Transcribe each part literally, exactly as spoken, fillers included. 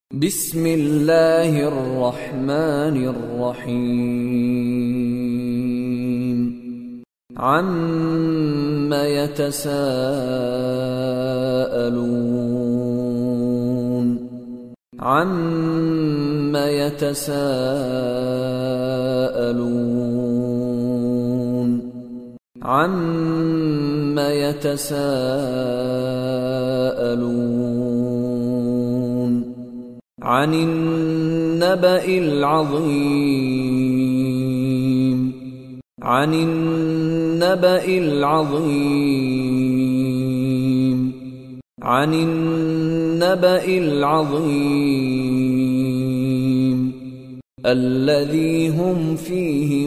بسم الله الرحمن الرحيم عَمَّ يتساءلون عَمَّ يتساءلون عَمَّ يتساءلون عن النبأ العظيم عن النبأ العظيم عن النبأ العظيم الذي هم فيه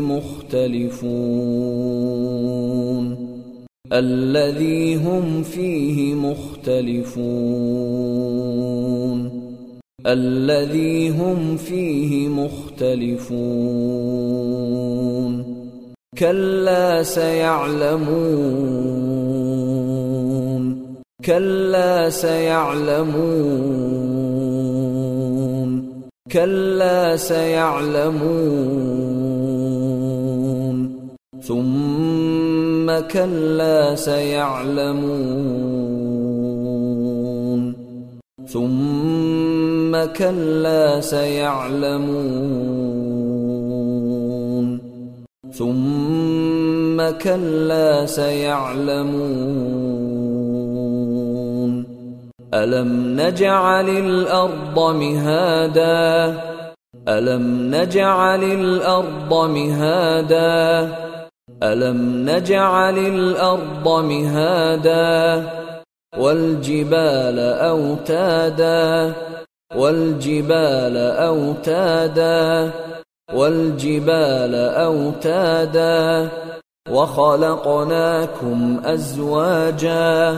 مختلفون الذي هم فيه مختلفون الذي هم فيه مختلفون كلا سيعلمون كلا سيعلمون كلا سيعلمون ثم كلا سيعلمون ثم كلا سيعلمون ثم كلا سيعلمون ألم نجعل الأرض مهادا ألم نجعل الأرض مهادا ألم نجعل الأرض مهادا والجبال أوتادا والجبال أوتادا والجبال أوتادا وخلقناكم أزواجا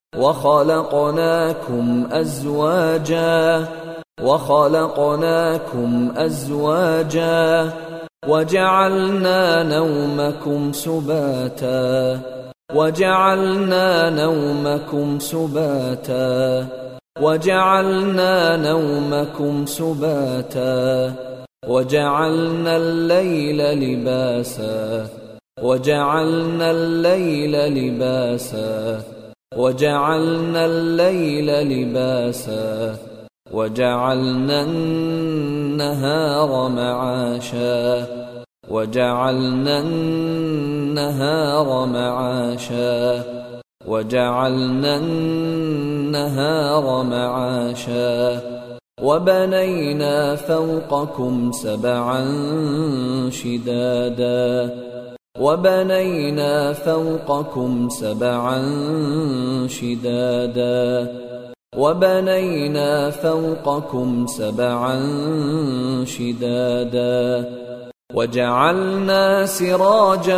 وخلقناكم أزواجا وخلقناكم أزواجا وجعلنا نومكم سباتا وجعلنا نومكم سباتا وجعلنا نومكم سباتا وجعلنا الليل لباسا وجعلنا الليل لباسا وجعلنا الليل لباسا وجعلنا النهار معاشا وجعلنا النهار معاشا وجعلنا النهار معاشا وبنينا فوقكم سبعا شدادا وبنينا فوقكم سبعا شدادا وبنينا فوقكم سبعا شدادا وجعلنا سراجا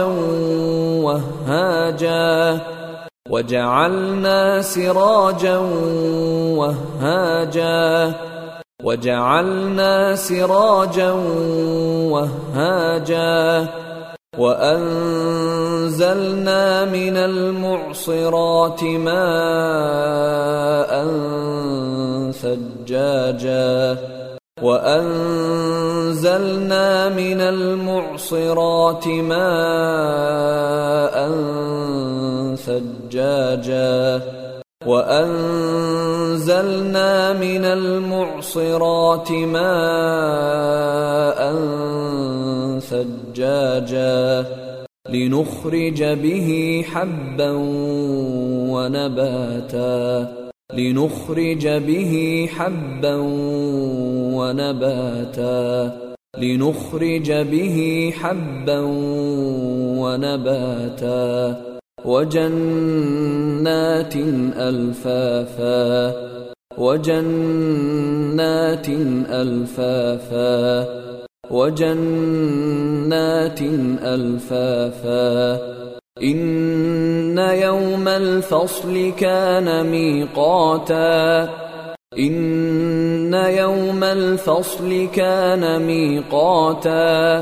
وهاجا وجعلنا سراجا وهاجا وجعلنا سراجا وهاجا وأنزلنا من المعصرات ماء ثجاجا وأنزلنا من المعصرات ماء ثجاجا وأنزلنا من المعصرات ماء ثجاجا لنخرج به حبا ونباتا لنخرج به حبا ونباتا لنخرج به حبا ونباتا وجنات ألفافا وجنات ألفافا وجنات ألفافا إن يوم الفصل كان ميقاتا إن يوم الفصل كان ميقاتا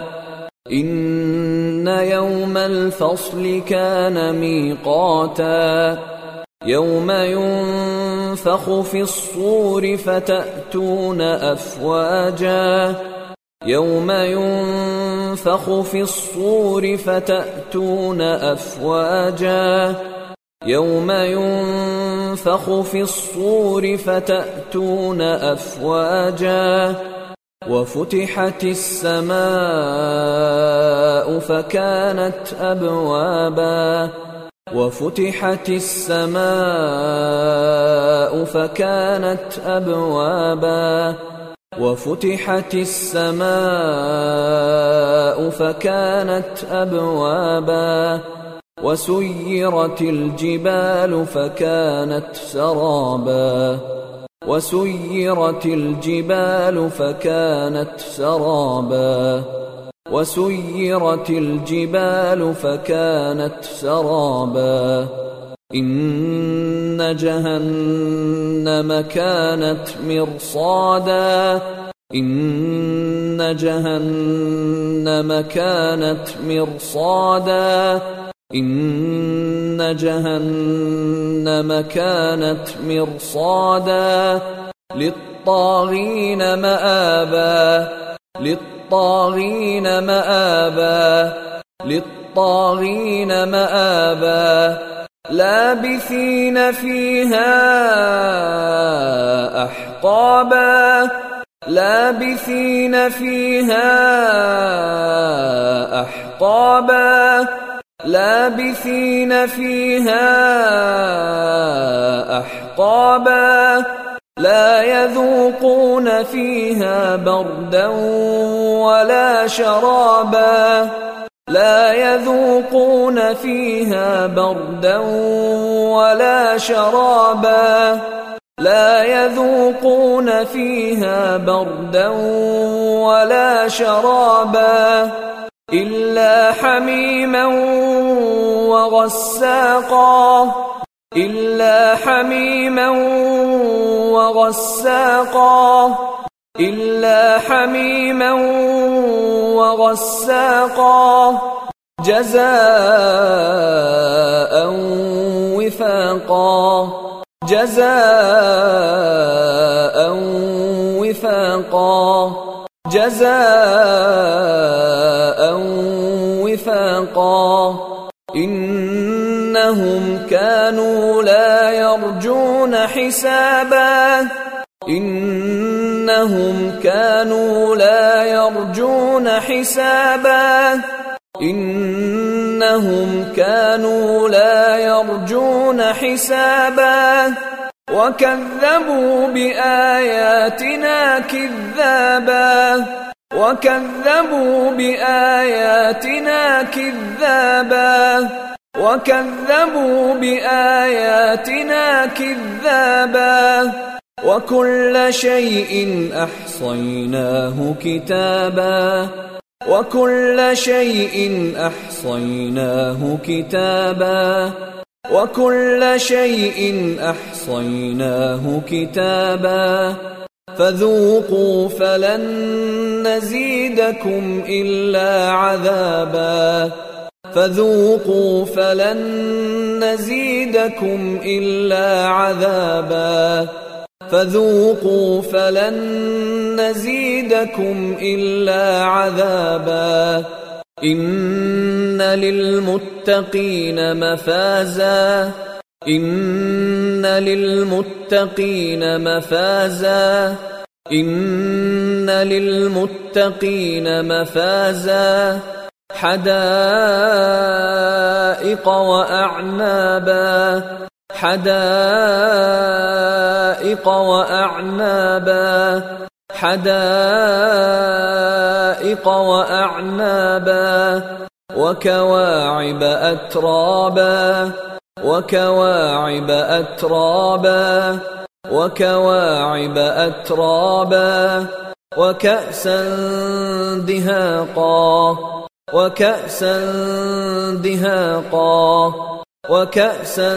إن يوم الفصل كان ميقاتا يوم ينفخ في الصور فتأتون أفواجا يوم ينفخ في الصور فتأتون أفواجا يوم ينفخ في الصور فتأتون أفواجا وفتحت السماء فكانت أبوابا وفتحت السماء فكانت أبوابا وفتحت السماء فكانت أبوابا وسيرت الجبال فكانت سرابا وسيرت الجبال فكانت سرابا وسيرت الجبال فكانت سرابا إن جهنم كانت مرصادا إن جهنم كانت مرصادا إن جهنم كانت مرصادا للطاغين مآبا للطاغين مآبا للطاغين مآبا لابثين فيها أحقابا لابثين فيها أحقابا لابثين فيها أحقابا لا يذوقون فيها بردا ولا شرابا لا يذوقون فيها بردا ولا شرابا لا يذوقون فيها بردا ولا شرابا إلا حميما وغساقا إلا حميما وغساقا إلا حميما وغساقا جزاء وفاقا جزاء وفاقا جزاء وفاقا إنهم كانوا لا يرجون حسابا إنهم كانوا لا يرجون حسابا إنهم كانوا لا يرجون حسابا وكذبوا بآياتنا كذابا وكذبوا بآياتنا كذابا وكذبوا بآياتنا كذابا وكل شيء أحصيناه كتابا وكل شيء أحصيناه كتابا وكل شيء أحصيناه كتابا فذوقوا فلن نزيدكم إلا عذابا فذوقوا فلن نزيدكم إلا عذابا فذوقوا فلن نزيدكم إلا عذابا إن للمتقين مفازا إن للمتقين مفازا إن للمتقين مفازا حدائق وأعنابا حدائق وأعنابا حدائق وأعنابا وكواعب أترابا وكواعب أترابا وكواعب أترابا وكأسا دهاقا وكأسا دهاقا وكأسا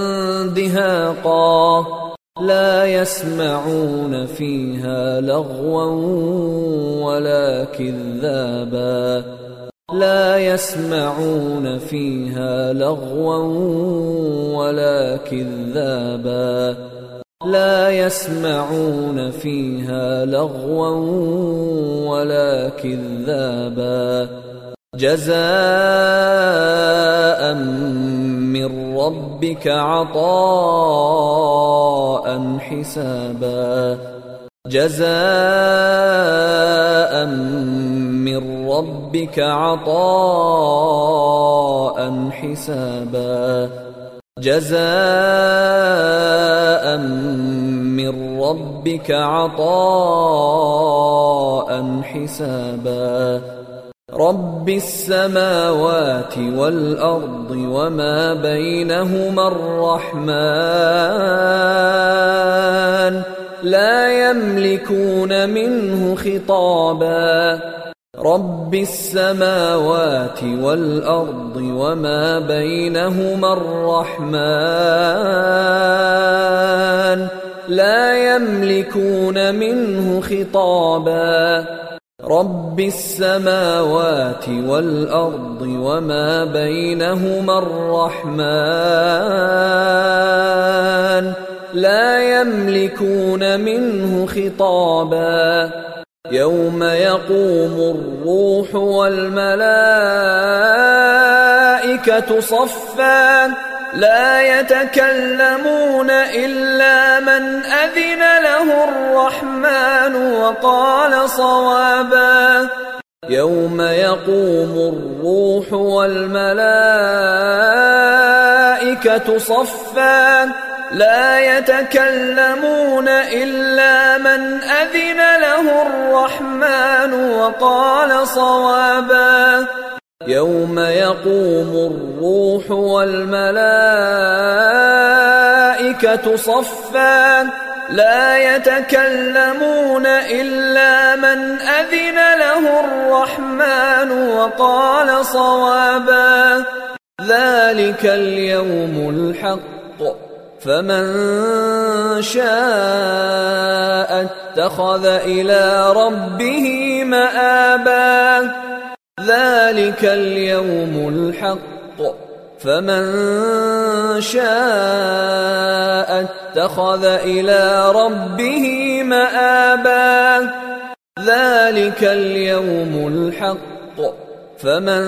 دهاقا لا يسمعون فيها لغوا ولا كذابا لا يسمعون فيها لغوا ولا كذابا لا يسمعون فيها لغوا ولا كذابا جزاء من ربك عطاء حسابا جزاء من ربك عطاء حسابا جزاء من ربك عطاء حسابا رب السماوات والأرض وما بينهما الرحمن لا يملكون منه خطابا رب السماوات والأرض وما بينهما الرحمن لا يملكون منه خطابا رب السماوات والأرض وما بينهما الرحمن لا يملكون منه خطابا يوم يقوم الروح والملائكة صفا لا يتكلمون إلا من أذن له الرحمن وقال صوابا يوم يقوم الروح والملائكة صفا لا يتكلمون إلا من أذن له الرحمن وقال صوابا يوم يقوم الروح والملائكة صفا لا يتكلمون إلا من أذن له الرحمن وقال صوابا ذلك اليوم الحق فمن شاء اتخذ إلى ربه مآبا ذلك اليوم الحق فمن شاء اتخذ إلى ربه مآبا ذلك اليوم الحق فمن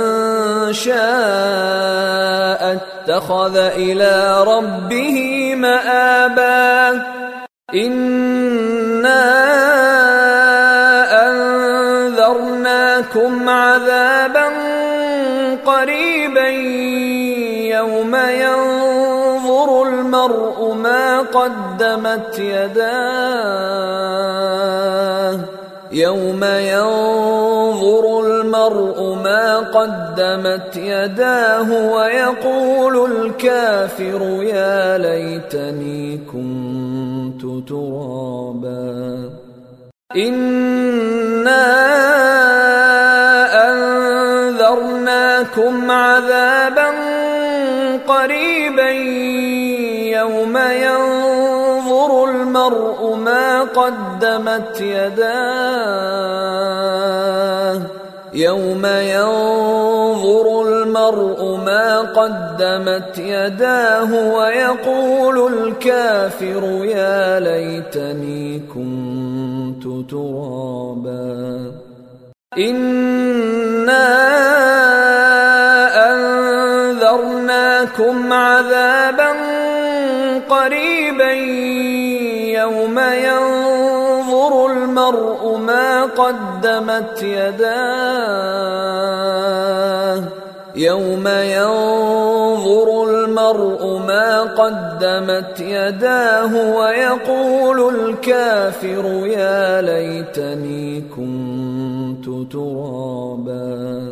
شاء اتخذ إلى ربه مآبا إنا أنذرناكم عذابا قريبا يوم ينظر المرء ما قدمت يداه يوم ينظر المرء ما قدمت يداه ويقول الكافر يا ليتني كنت ترابا إنا أنذرناكم عذابا قريبا يوم ينظر المرء ما قدمت يداه يوم ينظر المرء ما قدمت يداه ويقول الكافر يا ليتني كنت ترابا إنا أنذرناكم عذابا قريبا يوم ينظر المرء ما قدمت يداه يوم ينظر المرء ما قدمت يداه ويقول الكافر يا ليتني كنت ترابا